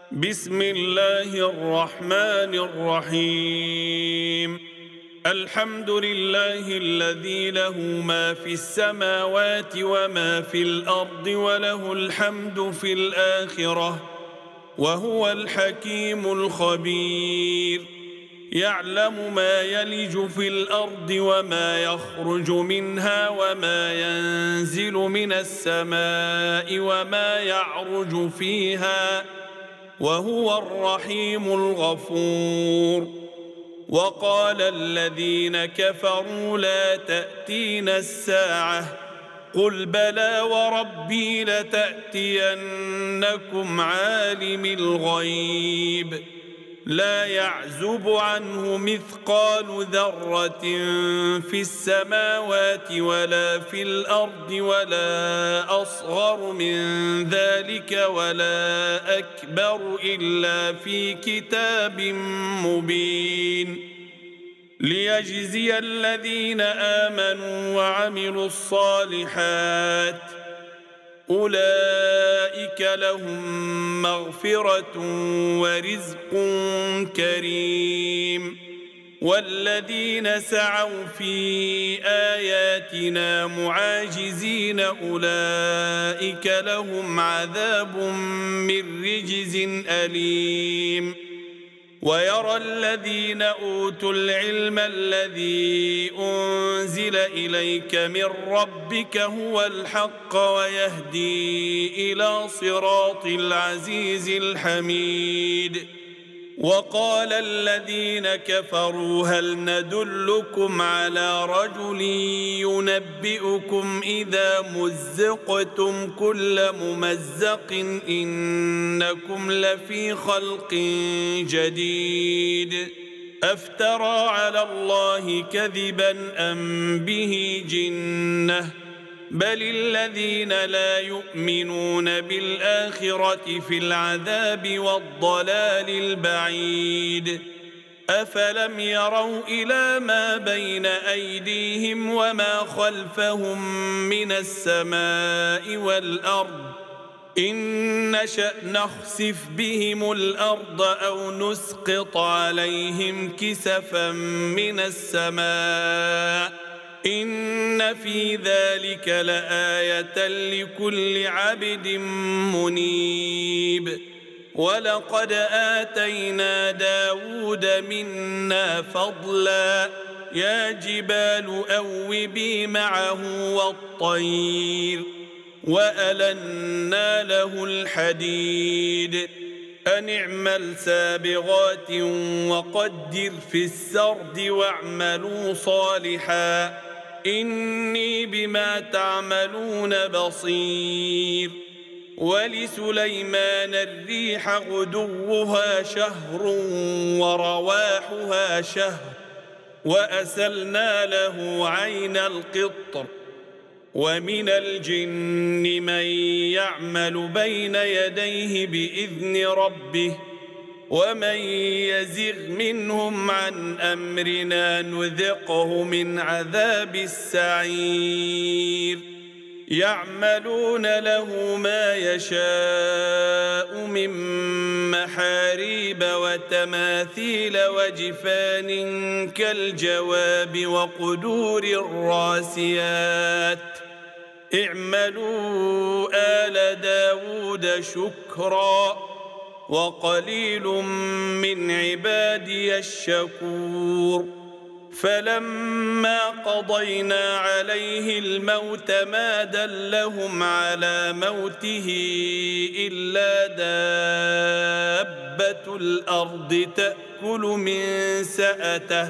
بسم الله الرحمن الرحيم. الحمد لله الذي له ما في السماوات وما في الأرض وله الحمد في الآخرة وهو الحكيم الخبير. يعلم ما يلج في الأرض وما يخرج منها وما ينزل من السماء وما يعرج فيها وهو الرحيم الغفور. وقال الذين كفروا لا تأتينا الساعة قل بلى وربي لتأتينكم عالم الغيب لا يعزب عنه مثقال ذرة في السماوات ولا في الأرض ولا أصغر من ذلك ولا أكبر إلا في كتاب مبين ليجزي الذين آمنوا وعملوا الصالحات أولئك لهم مغفرة ورزق كريم. والذين سعوا في آياتنا معاجزين أولئك لهم عذاب من رجز أليم. ويرى الذين أوتوا العلم الذي أنزل إليك من ربك هو الحق ويهدي إلى صراط العزيز الحميد. وقال الذين كفروا هل ندلكم على رجل ينبئكم إذا مزقتم كل ممزق إنكم لفي خلق جديد أفترى على الله كذبا أم به جنة بل الذين لا يؤمنون بالآخرة في العذاب والضلال البعيد. أفلم يروا إلى ما بين أيديهم وما خلفهم من السماء والأرض إن نشأ نخسف بهم الأرض أو نسقط عليهم كسفا من السماء إن في ذلك لآية لكل عبد منيب. ولقد آتينا داود منا فضلا يا جبال أوبي معه والطير وألنا له الحديد أن اعمل سابغات وقدر في السرد واعملوا صالحا إني بما تعملون بصير. ولسليمان الريح غدوها شهر ورواحها شهر وأسلنا له عين القطر. ومن الجن من يعمل بين يديه بإذن ربه ومن يزغ منهم عن أمرنا نذقه من عذاب السعير. يعملون له ما يشاء من محاريب وتماثيل وجفان كالجواب وقدور الراسيات اعملوا آل داود شكرا وقليل من عبادي الشكور. فلما قضينا عليه الموت ما دلهم على موته إلا دابة الأرض تأكل من سأته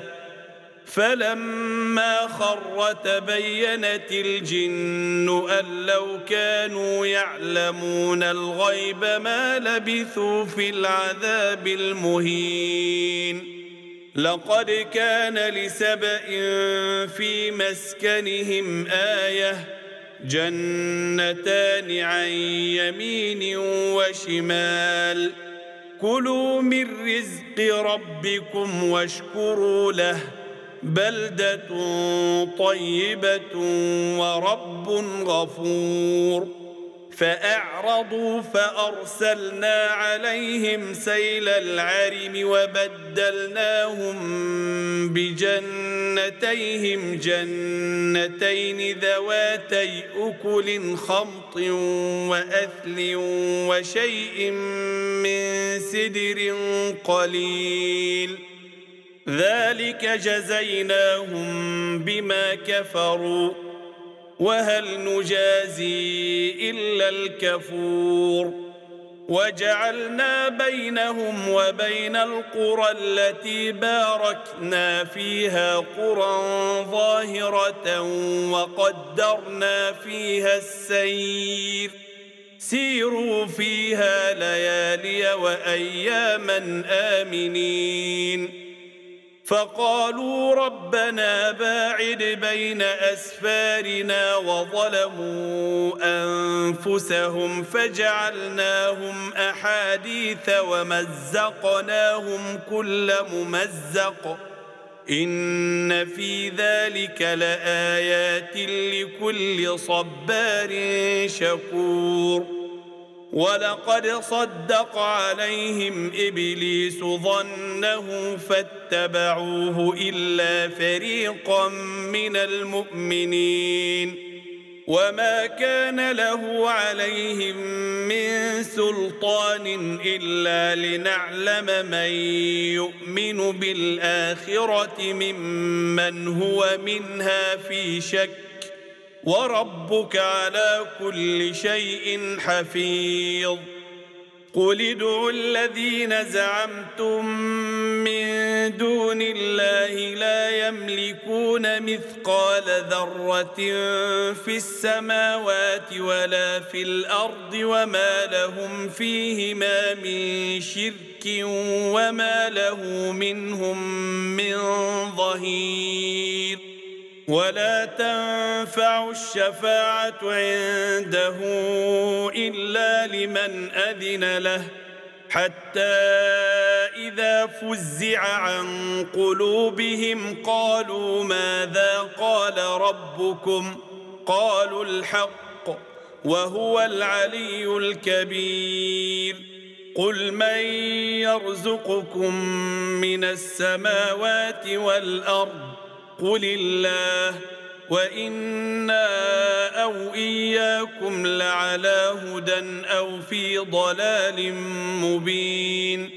فلما خر تبينت الجن أن لو كانوا يعلمون الغيب ما لبثوا في العذاب المهين. لقد كان لسبإ في مسكنهم آية جنتان عن يمين وشمال كلوا من رزق ربكم واشكروا له بلدة طيبة ورب غفور. فأعرضوا فأرسلنا عليهم سيل العرم وبدلناهم بجنتيهم جنتين ذواتي أكل خمط وأثل وشيء من سدر قليل ذلك جزيناهم بما كفروا وهل نجازي إلا الكفور وجعلنا بينهم وبين القرى التي باركنا فيها قرى ظاهرة وقدرنا فيها السير سيروا فيها ليالي وأياما آمنين فقالوا ربنا باعد بين أسفارنا وظلموا أنفسهم فجعلناهم أحاديث ومزقناهم كل ممزق إن في ذلك لآيات لكل صبار شكور ولقد صدق عليهم إبليس ظنه فاتبعوه إلا فريقا من المؤمنين وما كان له عليهم من سلطان إلا لنعلم من يؤمن بالآخرة ممن هو منها في شك وربك على كل شيء حفيظ قل ادعوا الذين زعمتم من دون الله لا يملكون مثقال ذرة في السماوات ولا في الأرض وما لهم فيهما من شرك وما له منهم من ظهير ولا تنفع الشفاعة عنده إلا لمن أذن له حتى إذا فزع عن قلوبهم قالوا ماذا قال ربكم قالوا الحق وهو العلي الكبير قل من يرزقكم من السماوات والأرض قل الله وإنا أو إياكم لعلى هدى أو في ضلال مبين